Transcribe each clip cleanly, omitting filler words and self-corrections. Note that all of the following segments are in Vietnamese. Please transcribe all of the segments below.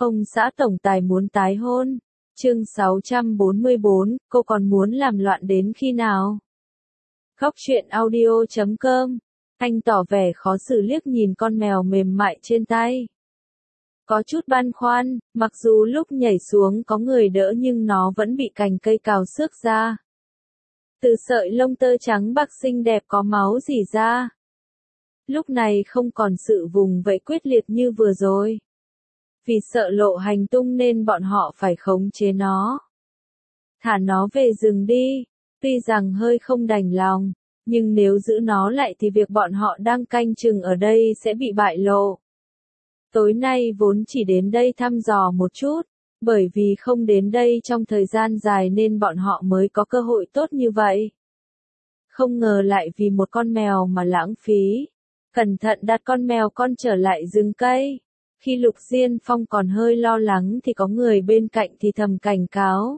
Ông xã tổng tài muốn tái hôn. Chương 644, cô còn muốn làm loạn đến khi nào? Góc truyện audio.com. Anh tỏ vẻ khó xử liếc nhìn con mèo mềm mại trên tay. Có chút băn khoăn, mặc dù lúc nhảy xuống có người đỡ nhưng nó vẫn bị cành cây cào xước ra. Từ sợi lông tơ trắng bạc xinh đẹp có máu rỉ ra. Lúc này không còn sự vùng vẫy quyết liệt như vừa rồi. Vì sợ lộ hành tung nên bọn họ phải khống chế nó. Thả nó về rừng đi, tuy rằng hơi không đành lòng, nhưng nếu giữ nó lại thì việc bọn họ đang canh chừng ở đây sẽ bị bại lộ. Tối nay vốn chỉ đến đây thăm dò một chút, bởi vì không đến đây trong thời gian dài nên bọn họ mới có cơ hội tốt như vậy. Không ngờ lại vì một con mèo mà lãng phí. Cẩn thận đặt con mèo con trở lại rừng cây. Khi Lục Diên Phong còn hơi lo lắng thì có người bên cạnh thì thầm cảnh cáo.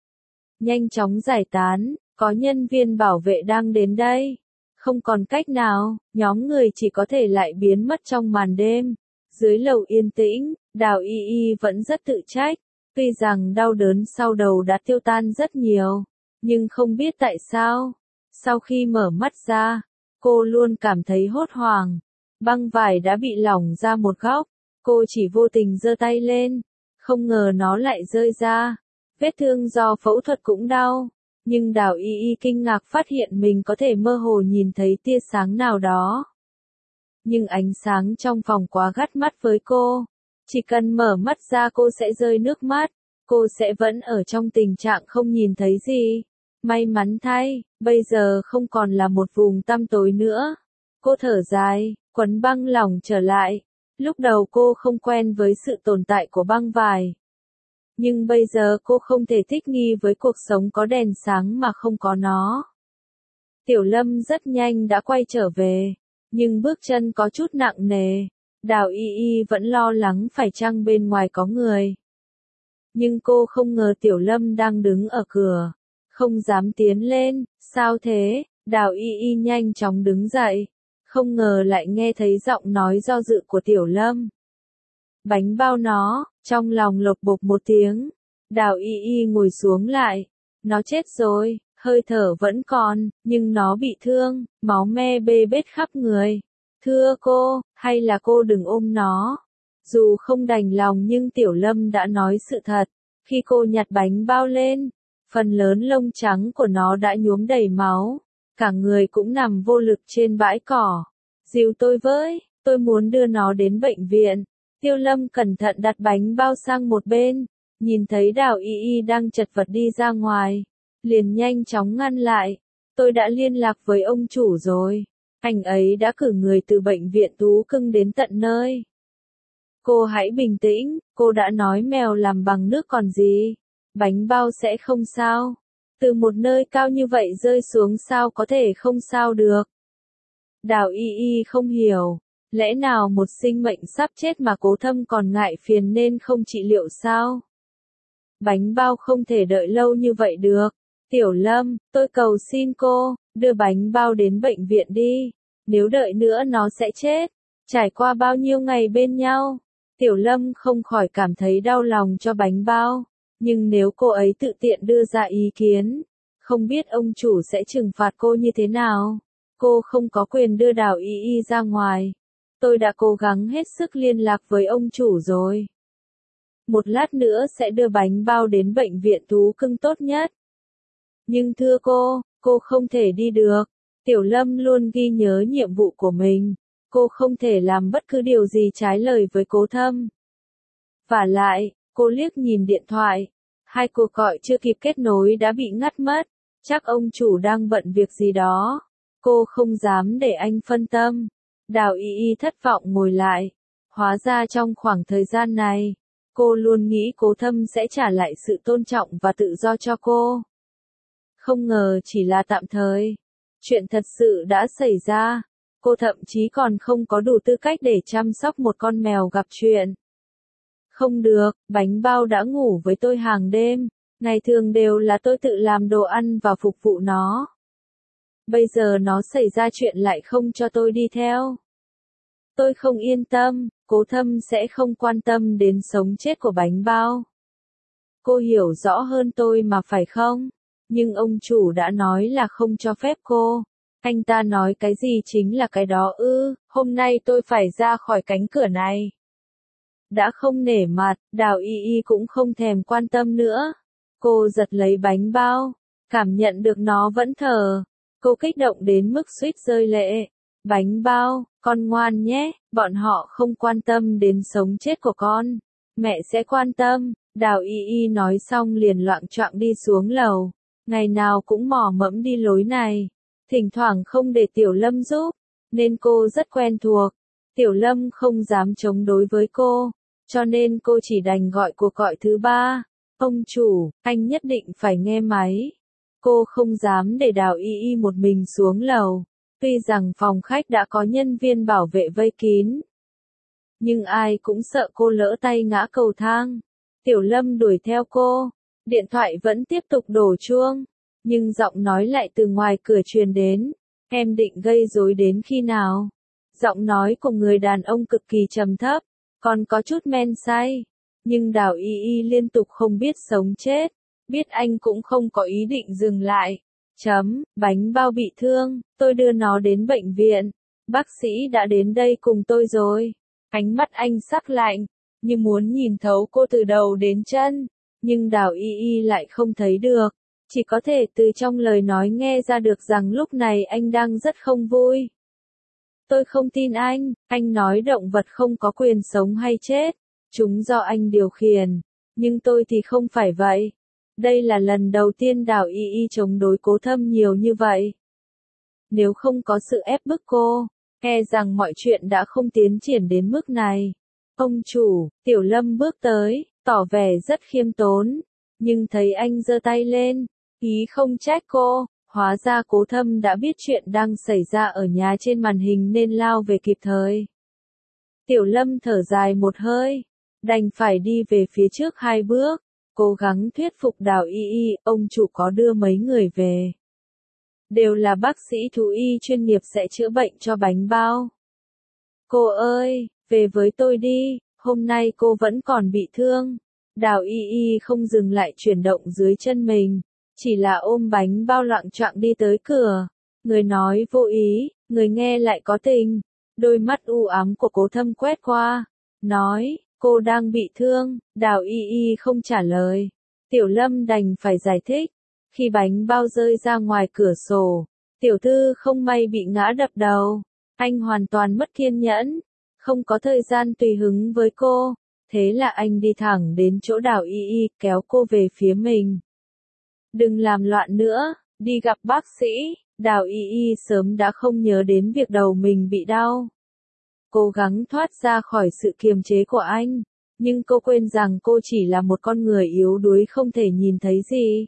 Nhanh chóng giải tán, có nhân viên bảo vệ đang đến đây. Không còn cách nào, nhóm người chỉ có thể lại biến mất trong màn đêm. Dưới lầu yên tĩnh, Đào Y Y vẫn rất tự trách. Tuy rằng đau đớn sau đầu đã tiêu tan rất nhiều, nhưng không biết tại sao. Sau khi mở mắt ra, cô luôn cảm thấy hốt hoảng. Băng vải đã bị lỏng ra một góc. Cô chỉ vô tình giơ tay lên, không ngờ nó lại rơi ra. Vết thương do phẫu thuật cũng đau, nhưng Đào Y Y kinh ngạc phát hiện mình có thể mơ hồ nhìn thấy tia sáng nào đó. Nhưng ánh sáng trong phòng quá gắt mắt với cô. Chỉ cần mở mắt ra cô sẽ rơi nước mắt, cô sẽ vẫn ở trong tình trạng không nhìn thấy gì. May mắn thay, bây giờ không còn là một vùng tăm tối nữa. Cô thở dài, quấn băng lỏng trở lại. Lúc đầu cô không quen với sự tồn tại của băng vải. Nhưng bây giờ cô không thể thích nghi với cuộc sống có đèn sáng mà không có nó. Tiểu Lâm rất nhanh đã quay trở về, nhưng bước chân có chút nặng nề. Đào Y Y vẫn lo lắng phải chăng bên ngoài có người. Nhưng cô không ngờ Tiểu Lâm đang đứng ở cửa, không dám tiến lên. Sao thế? Đào Y Y nhanh chóng đứng dậy. Không ngờ lại nghe thấy giọng nói do dự của Tiểu Lâm. Bánh bao nó, trong lòng lộc bộc một tiếng. Đào Y Y ngồi xuống lại. Nó chết rồi, hơi thở vẫn còn, nhưng nó bị thương, máu me bê bết khắp người. Thưa cô, hay là cô đừng ôm nó. Dù không đành lòng nhưng Tiểu Lâm đã nói sự thật. Khi cô nhặt bánh bao lên, phần lớn lông trắng của nó đã nhuốm đầy máu. Cả người cũng nằm vô lực trên bãi cỏ. Dìu tôi với, tôi muốn đưa nó đến bệnh viện. Tiêu Lâm cẩn thận đặt bánh bao sang một bên, nhìn thấy Đào Y Y đang chật vật đi ra ngoài, liền nhanh chóng ngăn lại. Tôi đã liên lạc với ông chủ rồi, anh ấy đã cử người từ bệnh viện Tú Cưng đến tận nơi. Cô hãy bình tĩnh, cô đã nói mèo làm bằng nước còn gì, bánh bao sẽ không sao. Từ một nơi cao như vậy rơi xuống sao có thể không sao được. Đào Y Y không hiểu, lẽ nào một sinh mệnh sắp chết mà Cố Thâm còn ngại phiền nên không trị liệu sao? Bánh bao không thể đợi lâu như vậy được. Tiểu Lâm, tôi cầu xin cô, đưa bánh bao đến bệnh viện đi. Nếu đợi nữa nó sẽ chết. Trải qua bao nhiêu ngày bên nhau, Tiểu Lâm không khỏi cảm thấy đau lòng cho bánh bao. Nhưng nếu cô ấy tự tiện đưa ra ý kiến, không biết ông chủ sẽ trừng phạt cô như thế nào. Cô không có quyền đưa Đào Y Y ra ngoài. Tôi đã cố gắng hết sức liên lạc với ông chủ rồi. Một lát nữa sẽ đưa bánh bao đến bệnh viện Tú Cưng tốt nhất. Nhưng thưa cô không thể đi được. Tiểu Lâm luôn ghi nhớ nhiệm vụ của mình. Cô không thể làm bất cứ điều gì trái lời với Cố Thâm. Vả lại, cô liếc nhìn điện thoại. 2 cuộc gọi chưa kịp kết nối đã bị ngắt mất. Chắc ông chủ đang bận việc gì đó. Cô không dám để anh phân tâm. Đào Y Y thất vọng ngồi lại. Hóa ra trong khoảng thời gian này, cô luôn nghĩ Cố Thâm sẽ trả lại sự tôn trọng và tự do cho cô. Không ngờ chỉ là tạm thời. Chuyện thật sự đã xảy ra. Cô thậm chí còn không có đủ tư cách để chăm sóc một con mèo gặp chuyện. Không được, bánh bao đã ngủ với tôi hàng đêm. Ngày thường đều là tôi tự làm đồ ăn và phục vụ nó. Bây giờ nó xảy ra chuyện lại không cho tôi đi theo. Tôi không yên tâm, Cố Thâm sẽ không quan tâm đến sống chết của bánh bao. Cô hiểu rõ hơn tôi mà phải không? Nhưng ông chủ đã nói là không cho phép cô. Anh ta nói cái gì chính là cái đó ư, hôm nay tôi phải ra khỏi cánh cửa này. Đã không nể mặt, Đào Y Y cũng không thèm quan tâm nữa. Cô giật lấy bánh bao, cảm nhận được nó vẫn thở. Cô kích động đến mức suýt rơi lệ. Bánh bao, con ngoan nhé, bọn họ không quan tâm đến sống chết của con. Mẹ sẽ quan tâm, Đào Y Y nói xong liền loạng choạng đi xuống lầu. Ngày nào cũng mò mẫm đi lối này. Thỉnh thoảng không để Tiểu Lâm giúp, nên cô rất quen thuộc. Tiểu Lâm không dám chống đối với cô, cho nên cô chỉ đành gọi cuộc gọi thứ ba. Ông chủ, anh nhất định phải nghe máy. Cô không dám để Đào Y Y một mình xuống lầu. Tuy rằng phòng khách đã có nhân viên bảo vệ vây kín, nhưng ai cũng sợ cô lỡ tay ngã cầu thang. Tiểu Lâm đuổi theo cô, điện thoại vẫn tiếp tục đổ chuông, nhưng giọng nói lại từ ngoài cửa truyền đến. Em định gây rối đến khi nào? Giọng nói của người đàn ông cực kỳ trầm thấp, còn có chút men say. Nhưng Đào Y Y liên tục không biết sống chết, biết anh cũng không có ý định dừng lại. Bánh bao bị thương, tôi đưa nó đến bệnh viện. Bác sĩ đã đến đây cùng tôi rồi. Ánh mắt anh sắc lạnh, như muốn nhìn thấu cô từ đầu đến chân. Nhưng Đào Y Y lại không thấy được. Chỉ có thể từ trong lời nói nghe ra được rằng lúc này anh đang rất không vui. Tôi không tin anh nói động vật không có quyền sống hay chết. Chúng do anh điều khiển. Nhưng tôi thì không phải vậy. Đây là lần đầu tiên Đào Y Y chống đối Cố Thâm nhiều như vậy. Nếu không có sự ép bức cô, e rằng mọi chuyện đã không tiến triển đến mức này. Ông chủ, Tiểu Lâm bước tới, tỏ vẻ rất khiêm tốn, nhưng thấy anh giơ tay lên, ý không trách cô, hóa ra Cố Thâm đã biết chuyện đang xảy ra ở nhà trên màn hình nên lao về kịp thời. Tiểu Lâm thở dài một hơi, đành phải đi về phía trước 2 bước, cố gắng thuyết phục Đào Y Y, ông chủ có đưa mấy người về. Đều là bác sĩ thú y chuyên nghiệp sẽ chữa bệnh cho bánh bao. Cô ơi, về với tôi đi, hôm nay cô vẫn còn bị thương. Đào Y Y không dừng lại chuyển động dưới chân mình, chỉ là ôm bánh bao loạng choạng đi tới cửa. Người nói vô ý, người nghe lại có tình. Đôi mắt u ám của Cố Thâm quét qua, nói, cô đang bị thương. Đào Y Y không trả lời. Tiểu Lâm đành phải giải thích. Khi bánh bao rơi ra ngoài cửa sổ, tiểu thư không may bị ngã đập đầu. Anh hoàn toàn mất kiên nhẫn, không có thời gian tùy hứng với cô. Thế là anh đi thẳng đến chỗ Đào Y Y, kéo cô về phía mình. Đừng làm loạn nữa, đi gặp bác sĩ. Đào Y Y sớm đã không nhớ đến việc đầu mình bị đau. Cố gắng thoát ra khỏi sự kiềm chế của anh, nhưng cô quên rằng cô chỉ là một con người yếu đuối không thể nhìn thấy gì.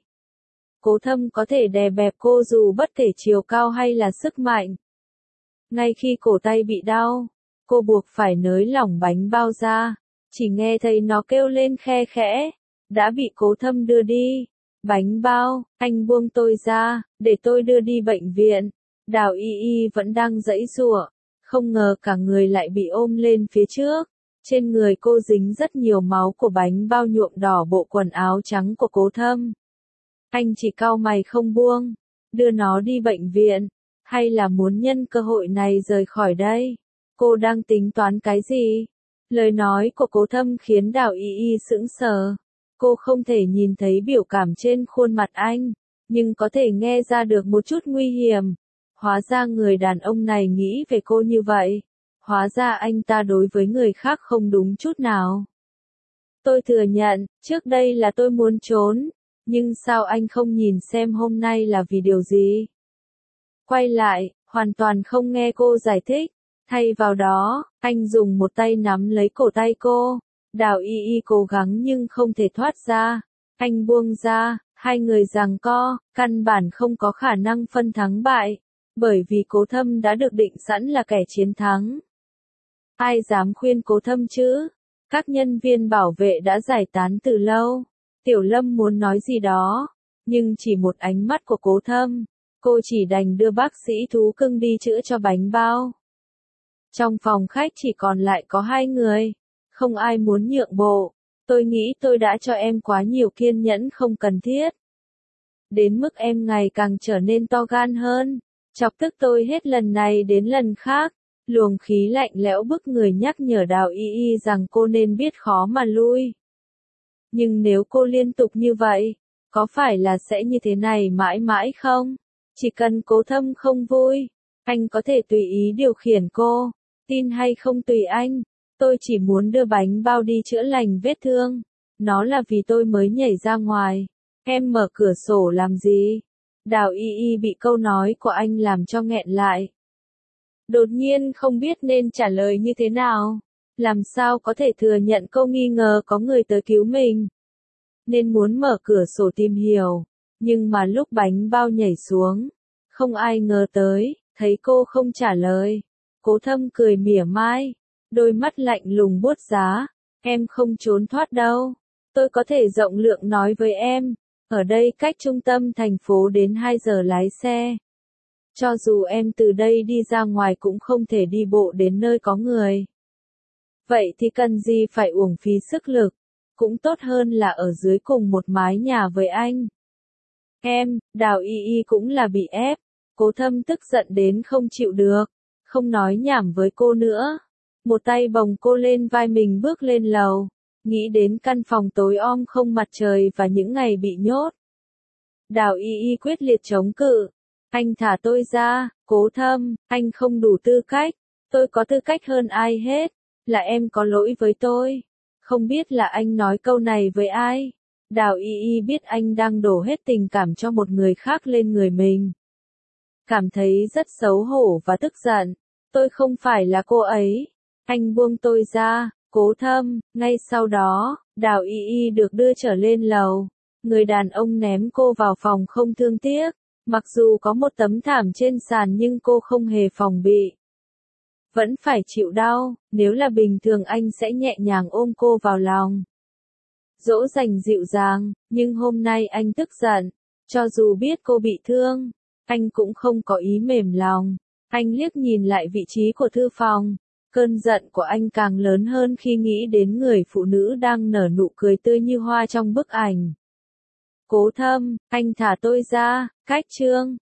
Cố Thâm có thể đè bẹp cô dù bất kể chiều cao hay là sức mạnh. Ngay khi cổ tay bị đau, cô buộc phải nới lỏng bánh bao ra, chỉ nghe thấy nó kêu lên khe khẽ, đã bị Cố Thâm đưa đi. Bánh bao, anh buông tôi ra, để tôi đưa đi bệnh viện. Đào Y Y vẫn đang giãy giụa, không ngờ cả người lại bị ôm lên phía trước. Trên người cô dính rất nhiều máu của bánh bao nhuộm đỏ bộ quần áo trắng của Cố Thâm. Anh chỉ cau mày không buông, đưa nó đi bệnh viện, hay là muốn nhân cơ hội này rời khỏi đây? Cô đang tính toán cái gì? Lời nói của Cố Thâm khiến Đào Y Y sững sờ. Cô không thể nhìn thấy biểu cảm trên khuôn mặt anh, nhưng có thể nghe ra được một chút nguy hiểm. Hóa ra người đàn ông này nghĩ về cô như vậy. Hóa ra anh ta đối với người khác không đúng chút nào. Tôi thừa nhận, trước đây là tôi muốn trốn. Nhưng sao anh không nhìn xem hôm nay là vì điều gì? Quay lại, hoàn toàn không nghe cô giải thích. Thay vào đó, anh dùng một tay nắm lấy cổ tay cô. Đào Y Y cố gắng nhưng không thể thoát ra. Anh buông ra, hai người giằng co, căn bản không có khả năng phân thắng bại. Bởi vì Cố Thâm đã được định sẵn là kẻ chiến thắng. Ai dám khuyên Cố Thâm chứ? Các nhân viên bảo vệ đã giải tán từ lâu. Tiểu Lâm muốn nói gì đó, nhưng chỉ một ánh mắt của Cố Thâm, cô chỉ đành đưa bác sĩ thú cưng đi chữa cho bánh bao. Trong phòng khách chỉ còn lại có hai người. Không ai muốn nhượng bộ. Tôi nghĩ tôi đã cho em quá nhiều kiên nhẫn không cần thiết. Đến mức em ngày càng trở nên to gan hơn. Chọc tức tôi hết lần này đến lần khác. Luồng khí lạnh lẽo bức người nhắc nhở Đào Y Y rằng cô nên biết khó mà lui. Nhưng nếu cô liên tục như vậy, có phải là sẽ như thế này mãi mãi không? Chỉ cần Cố Thâm không vui, anh có thể tùy ý điều khiển cô. Tin hay không tùy anh. Tôi chỉ muốn đưa bánh bao đi chữa lành vết thương. Nó là vì tôi mới nhảy ra ngoài. Em mở cửa sổ làm gì? Đào Y Y bị câu nói của anh làm cho nghẹn lại. Đột nhiên không biết nên trả lời như thế nào. Làm sao có thể thừa nhận câu nghi ngờ có người tới cứu mình. Nên muốn mở cửa sổ tìm hiểu. Nhưng mà lúc bánh bao nhảy xuống, không ai ngờ tới, thấy cô không trả lời. Cố Thâm cười mỉa mai, đôi mắt lạnh lùng buốt giá. Em không trốn thoát đâu. Tôi có thể rộng lượng nói với em. Ở đây cách trung tâm thành phố đến 2 giờ lái xe. Cho dù em từ đây đi ra ngoài cũng không thể đi bộ đến nơi có người. Vậy thì cần gì phải uổng phí sức lực. Cũng tốt hơn là ở dưới cùng một mái nhà với anh. Em, Đào Y Y cũng là bị ép. Cố Thâm tức giận đến không chịu được. Không nói nhảm với cô nữa. Một tay bồng cô lên vai mình bước lên lầu. Nghĩ đến căn phòng tối om không mặt trời và những ngày bị nhốt. Đào Y Y quyết liệt chống cự. Anh thả tôi ra, Cố Thâm, anh không đủ tư cách. Tôi có tư cách hơn ai hết. Là em có lỗi với tôi. Không biết là anh nói câu này với ai. Đào Y Y biết anh đang đổ hết tình cảm cho một người khác lên người mình. Cảm thấy rất xấu hổ và tức giận. Tôi không phải là cô ấy. Anh buông tôi ra, Cố Thâm. Ngay sau đó, Đào Y Y được đưa trở lên lầu. Người đàn ông ném cô vào phòng không thương tiếc. Mặc dù có một tấm thảm trên sàn nhưng cô không hề phòng bị. Vẫn phải chịu đau, nếu là bình thường anh sẽ nhẹ nhàng ôm cô vào lòng. Dỗ dành dịu dàng, nhưng hôm nay anh tức giận. Cho dù biết cô bị thương, anh cũng không có ý mềm lòng. Anh liếc nhìn lại vị trí của thư phòng. Cơn giận của anh càng lớn hơn khi nghĩ đến người phụ nữ đang nở nụ cười tươi như hoa trong bức ảnh. Cố Thâm, anh thả tôi ra, cách chương.